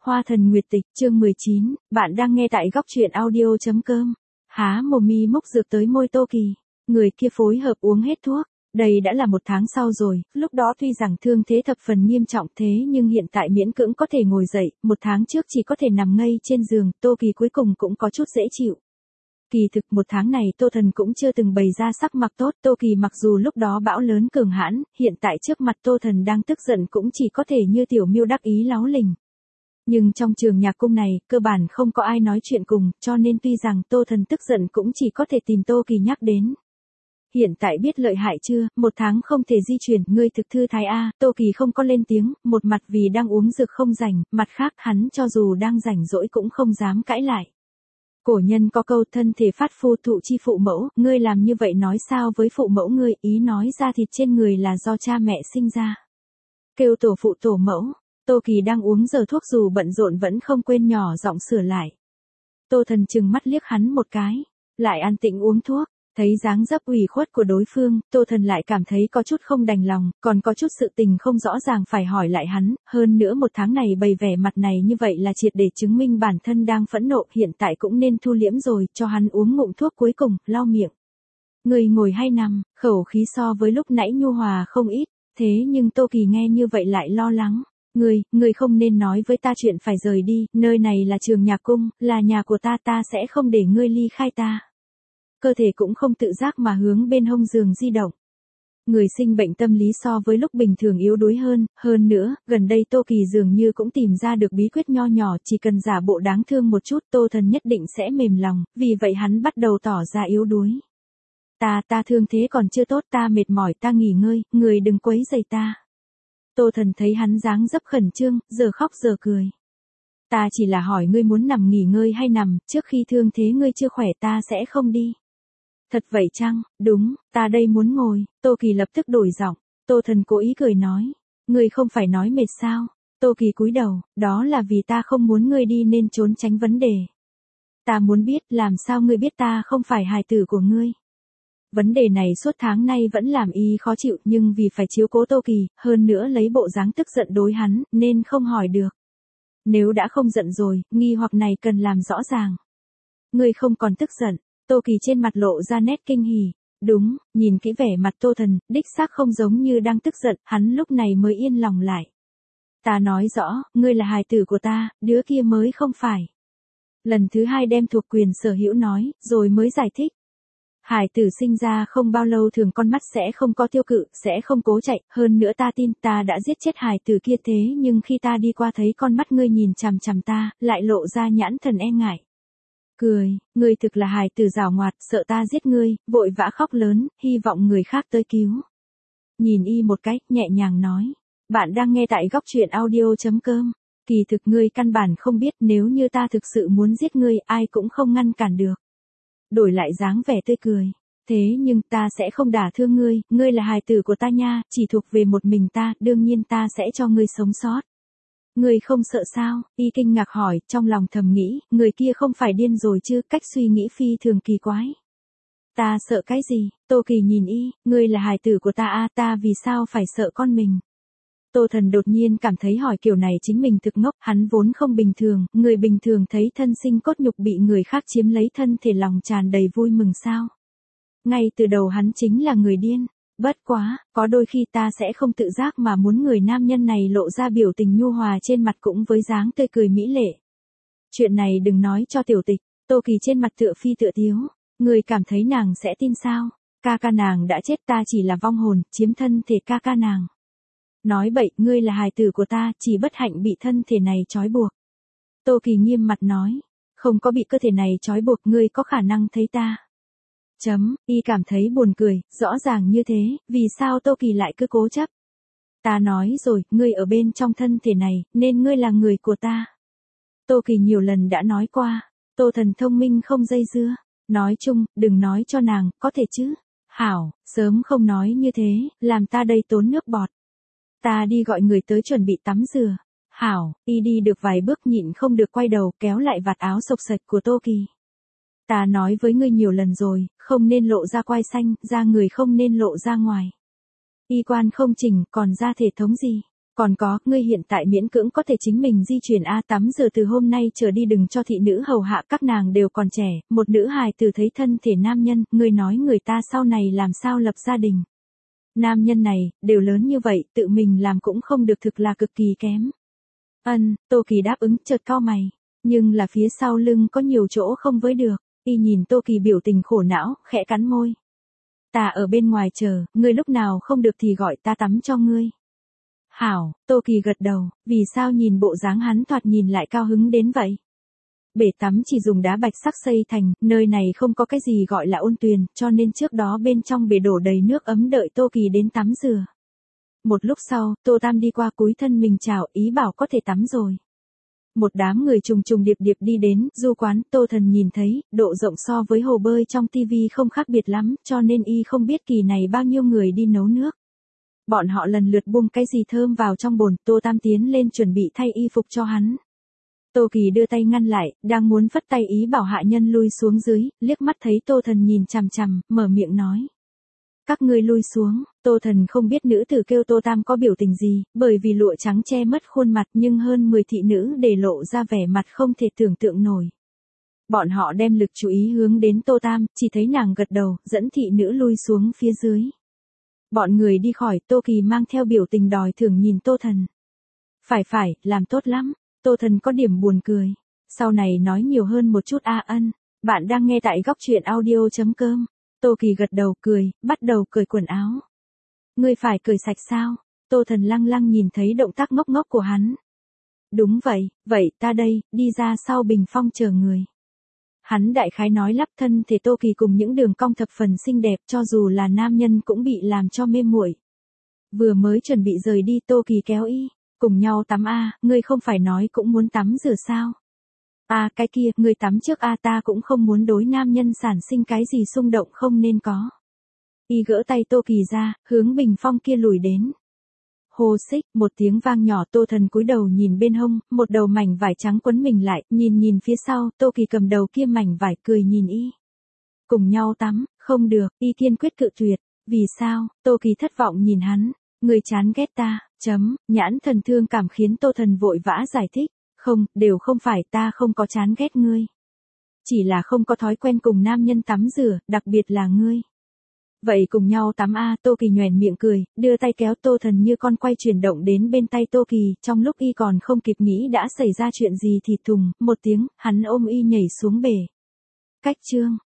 Hoa thần nguyệt tịch, chương 19, bạn đang nghe tại góc truyện audio.com. Há mồm mi mốc dược tới môi Tô Kỳ. Người kia phối hợp uống hết thuốc. Đây đã là 1 tháng sau rồi, lúc đó tuy rằng thương thế thập phần nghiêm trọng thế nhưng hiện tại miễn cưỡng có thể ngồi dậy, 1 tháng trước chỉ có thể nằm ngây trên giường, Tô Kỳ cuối cùng cũng có chút dễ chịu. Kỳ thực 1 tháng này Tô Thần cũng chưa từng bày ra sắc mặt tốt, Tô Kỳ mặc dù lúc đó bão lớn cường hãn, hiện tại trước mặt Tô Thần đang tức giận cũng chỉ có thể như tiểu miêu đắc ý láo lình. Nhưng trong trường nhạc cung này, cơ bản không có ai nói chuyện cùng, cho nên tuy rằng Tô Thần tức giận cũng chỉ có thể tìm Tô Kỳ nhắc đến. Hiện tại biết lợi hại chưa, 1 tháng không thể di chuyển, ngươi thực thư thái A, Tô Kỳ không có lên tiếng, một mặt vì đang uống dược không rảnh, mặt khác hắn cho dù đang rảnh rỗi cũng không dám cãi lại. Cổ nhân có câu thân thể phát phu thụ chi phụ mẫu, ngươi làm như vậy nói sao với phụ mẫu ngươi, ý nói ra thịt trên người là do cha mẹ sinh ra. Kêu tổ phụ tổ mẫu. Tô Kỳ đang uống giờ thuốc dù bận rộn vẫn không quên nhỏ giọng sửa lại. Tô Thần chừng mắt liếc hắn một cái, lại an tĩnh uống thuốc, thấy dáng dấp ủy khuất của đối phương, Tô Thần lại cảm thấy có chút không đành lòng, còn có chút sự tình không rõ ràng phải hỏi lại hắn, hơn nữa 1 tháng này bày vẻ mặt này như vậy là triệt để chứng minh bản thân đang phẫn nộ, hiện tại cũng nên thu liễm rồi, cho hắn uống ngụm thuốc cuối cùng, lau miệng. Người ngồi hay nằm, khẩu khí so với lúc nãy nhu hòa không ít, thế nhưng Tô Kỳ nghe như vậy lại lo lắng. Ngươi không nên nói với ta chuyện phải rời đi, nơi này là trường nhạc cung, là nhà của ta sẽ không để ngươi ly khai ta. Cơ thể cũng không tự giác mà hướng bên hông giường di động. Người sinh bệnh tâm lý so với lúc bình thường yếu đuối hơn nữa, gần đây Tô Kỳ dường như cũng tìm ra được bí quyết nho nhỏ, chỉ cần giả bộ đáng thương một chút Tô Thần nhất định sẽ mềm lòng, vì vậy hắn bắt đầu tỏ ra yếu đuối. Ta thương thế còn chưa tốt, ta mệt mỏi, ta nghỉ ngơi, người đừng quấy rầy ta. Tô Thần thấy hắn dáng dấp khẩn trương, giờ khóc giờ cười. Ta chỉ là hỏi ngươi muốn nằm nghỉ ngơi hay nằm, trước khi thương thế ngươi chưa khỏe ta sẽ không đi. Thật vậy chăng, đúng, ta đây muốn ngồi, Tô Kỳ lập tức đổi giọng, Tô Thần cố ý cười nói. Ngươi không phải nói mệt sao, Tô Kỳ cúi đầu, đó là vì ta không muốn ngươi đi nên trốn tránh vấn đề. Ta muốn biết làm sao ngươi biết ta không phải hài tử của ngươi. Vấn đề này suốt tháng nay vẫn làm y khó chịu nhưng vì phải chiếu cố Tô Kỳ, hơn nữa lấy bộ dáng tức giận đối hắn, nên không hỏi được. Nếu đã không giận rồi, nghi hoặc này cần làm rõ ràng. Ngươi không còn tức giận, Tô Kỳ trên mặt lộ ra nét kinh hỉ. Đúng, nhìn kỹ vẻ mặt Tô Thần, đích xác không giống như đang tức giận, hắn lúc này mới yên lòng lại. Ta nói rõ, ngươi là hài tử của ta, đứa kia mới không phải. Lần thứ 2 đem thuộc quyền sở hữu nói, rồi mới giải thích. Hải tử sinh ra không bao lâu thường con mắt sẽ không có tiêu cự, sẽ không cố chạy, hơn nữa ta tin ta đã giết chết hải tử kia thế nhưng khi ta đi qua thấy con mắt ngươi nhìn chằm chằm ta, lại lộ ra nhãn thần e ngại. Cười, ngươi thực là hải tử giảo ngoạt, sợ ta giết ngươi, vội vã khóc lớn, hy vọng người khác tới cứu. Nhìn y một cách, nhẹ nhàng nói, bạn đang nghe tại góc truyện audio.com, kỳ thực ngươi căn bản không biết nếu như ta thực sự muốn giết ngươi, ai cũng không ngăn cản được. Đổi lại dáng vẻ tươi cười. Thế nhưng ta sẽ không đả thương ngươi là hài tử của ta nha, chỉ thuộc về một mình ta, đương nhiên ta sẽ cho ngươi sống sót. Ngươi không sợ sao? Y kinh ngạc hỏi, trong lòng thầm nghĩ, người kia không phải điên rồi chứ, cách suy nghĩ phi thường kỳ quái. Ta sợ cái gì? Tô Kỳ nhìn y, ngươi là hài tử của ta à, ta vì sao phải sợ con mình? Tô Thần đột nhiên cảm thấy hỏi kiểu này chính mình thực ngốc, hắn vốn không bình thường, người bình thường thấy thân sinh cốt nhục bị người khác chiếm lấy thân thể lòng tràn đầy vui mừng sao. Ngay từ đầu hắn chính là người điên, bất quá, có đôi khi ta sẽ không tự giác mà muốn người nam nhân này lộ ra biểu tình nhu hòa trên mặt cũng với dáng tươi cười mỹ lệ. Chuyện này đừng nói cho tiểu tịch, Tô Kỳ trên mặt tựa phi tựa tiếu, người cảm thấy nàng sẽ tin sao, ca nàng đã chết ta chỉ là vong hồn, chiếm thân thể ca nàng. Nói bậy, ngươi là hài tử của ta, chỉ bất hạnh bị thân thể này trói buộc. Tô Kỳ nghiêm mặt nói, không có bị cơ thể này trói buộc, ngươi có khả năng thấy ta. Y cảm thấy buồn cười, rõ ràng như thế, vì sao Tô Kỳ lại cứ cố chấp. Ta nói rồi, ngươi ở bên trong thân thể này, nên ngươi là người của ta. Tô Kỳ nhiều lần đã nói qua, Tô Thần thông minh không dây dưa, nói chung, đừng nói cho nàng, có thể chứ. Hảo, sớm không nói như thế, làm ta đây tốn nước bọt. Ta đi gọi người tới chuẩn bị tắm rửa. Hảo, y đi được vài bước nhịn không được quay đầu kéo lại vạt áo xộc xệch của Tô Kỳ. Ta nói với ngươi nhiều lần rồi, không nên lộ ra quai xanh, da người không nên lộ ra ngoài. Y quan không chỉnh, còn da thể thống gì. Còn có, ngươi hiện tại miễn cưỡng có thể chính mình di chuyển tắm giờ từ hôm nay trở đi đừng cho thị nữ hầu hạ các nàng đều còn trẻ, một nữ hài từ thấy thân thể nam nhân, ngươi nói người ta sau này làm sao lập gia đình. Nam nhân này, đều lớn như vậy, tự mình làm cũng không được thực là cực kỳ kém. Tô Kỳ đáp ứng chợt cau mày, nhưng là phía sau lưng có nhiều chỗ không với được, y nhìn Tô Kỳ biểu tình khổ não, khẽ cắn môi. Ta ở bên ngoài chờ, ngươi lúc nào không được thì gọi ta tắm cho ngươi. Hảo, Tô Kỳ gật đầu, vì sao nhìn bộ dáng hắn thoạt nhìn lại cao hứng đến vậy? Bể tắm chỉ dùng đá bạch sắc xây thành, nơi này không có cái gì gọi là ôn tuyền, cho nên trước đó bên trong bể đổ đầy nước ấm đợi Tô Kỳ đến tắm rửa. Một lúc sau, Tô Tam đi qua cúi thân mình chào ý bảo có thể tắm rồi. Một đám người trùng trùng điệp điệp đi đến, du quán, Tô Thần nhìn thấy, độ rộng so với hồ bơi trong tivi không khác biệt lắm, cho nên y không biết kỳ này bao nhiêu người đi nấu nước. Bọn họ lần lượt buông cái gì thơm vào trong bồn, Tô Tam tiến lên chuẩn bị thay y phục cho hắn. Tô Kỳ đưa tay ngăn lại, đang muốn phất tay ý bảo hạ nhân lui xuống dưới, liếc mắt thấy Tô Thần nhìn chằm chằm, mở miệng nói. Các ngươi lui xuống, Tô Thần không biết nữ tử kêu Tô Tam có biểu tình gì, bởi vì lụa trắng che mất khuôn mặt nhưng hơn 10 thị nữ để lộ ra vẻ mặt không thể tưởng tượng nổi. Bọn họ đem lực chú ý hướng đến Tô Tam, chỉ thấy nàng gật đầu, dẫn thị nữ lui xuống phía dưới. Bọn người đi khỏi, Tô Kỳ mang theo biểu tình đòi thưởng nhìn Tô Thần. Phải, làm tốt lắm, Tô Thần có điểm buồn cười. Sau này nói nhiều hơn một chút bạn đang nghe tại góc truyện audio.com. Tô Kỳ gật đầu cười, bắt đầu cởi quần áo. Ngươi phải cởi sạch sao? Tô Thần lăng lăng nhìn thấy động tác ngốc ngốc của hắn. Đúng vậy ta đây, đi ra sau bình phong chờ người. Hắn đại khái nói lắp thân thể Tô Kỳ cùng những đường cong thập phần xinh đẹp cho dù là nam nhân cũng bị làm cho mê muội. Vừa mới chuẩn bị rời đi Tô Kỳ kéo y, cùng nhau tắm ngươi không phải nói cũng muốn tắm rửa sao? Cái kia, ngươi tắm trước ta cũng không muốn đối nam nhân sản sinh cái gì xung động không nên có. Y gỡ tay Tô Kỳ ra, hướng bình phong kia lùi đến. Hô xích, một tiếng vang nhỏ Tô Thần cúi đầu nhìn bên hông, một đầu mảnh vải trắng quấn mình lại, nhìn phía sau, Tô Kỳ cầm đầu kia mảnh vải cười nhìn y. Cùng nhau tắm, không được, y kiên quyết cự tuyệt. Vì sao? Tô Kỳ thất vọng nhìn hắn. Người chán ghét ta, nhãn thần thương cảm khiến Tô Thần vội vã giải thích. Không, đều không phải ta không có chán ghét ngươi. Chỉ là không có thói quen cùng nam nhân tắm rửa, đặc biệt là ngươi. Vậy cùng nhau tắm Tô Kỳ nhoẻn miệng cười, đưa tay kéo Tô Thần như con quay chuyển động đến bên tay Tô Kỳ, trong lúc y còn không kịp nghĩ đã xảy ra chuyện gì thì thùng, một tiếng, hắn ôm y nhảy xuống bể. Cách chương.